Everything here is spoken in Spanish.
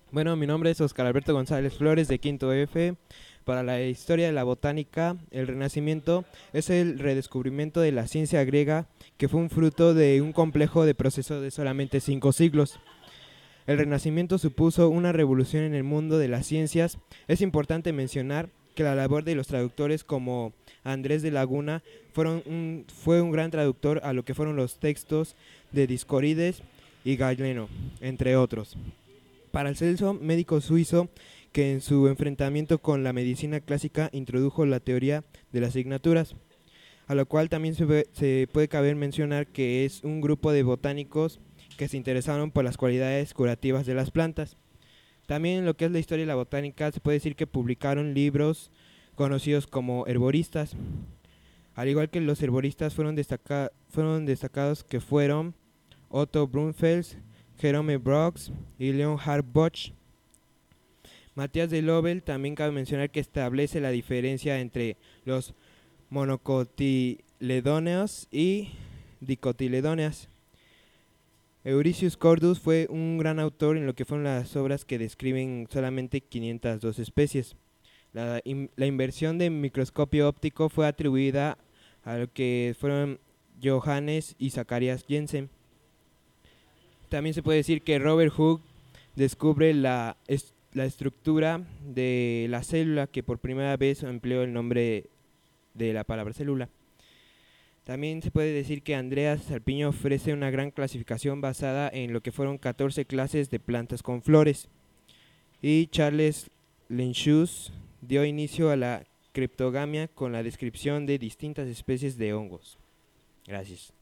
Bueno, mi nombre es Oscar Alberto González Flores de Quinto F. Para la historia de la botánica, el Renacimiento es el redescubrimiento de la ciencia griega que fue un fruto de un complejo de proceso de solamente 5 siglos. El Renacimiento supuso una revolución en el mundo de las ciencias. Es importante mencionar que la labor de los traductores como Andrés de Laguna fue un gran traductor a lo que fueron los textos de Discorides y Galeno, entre otros. Paracelso, médico suizo, que en su enfrentamiento con la medicina clásica introdujo la teoría de las signaturas, a lo cual también se puede caber mencionar que es un grupo de botánicos que se interesaron por las cualidades curativas de las plantas. También en lo que es la historia de la botánica se puede decir que publicaron libros conocidos como herboristas, al igual que los herboristas fueron destacados que fueron Otto Brunfels, Jerome Brox y Leonhard Bosch. Matías de Lovell también cabe mencionar que establece la diferencia entre los monocotiledóneos y dicotiledóneas. Euricius Cordus fue un gran autor en lo que fueron las obras que describen solamente 502 especies. La inversión de microscopio óptico fue atribuida a lo que fueron Johannes y Zacharias Jensen. También se puede decir que Robert Hooke descubre la estructura de la célula, que por primera vez empleó el nombre de la palabra célula. También se puede decir que Andreas Salpiño ofrece una gran clasificación basada en lo que fueron 14 clases de plantas con flores. Y Charles Linnaeus dio inicio a la criptogamia con la descripción de distintas especies de hongos. Gracias.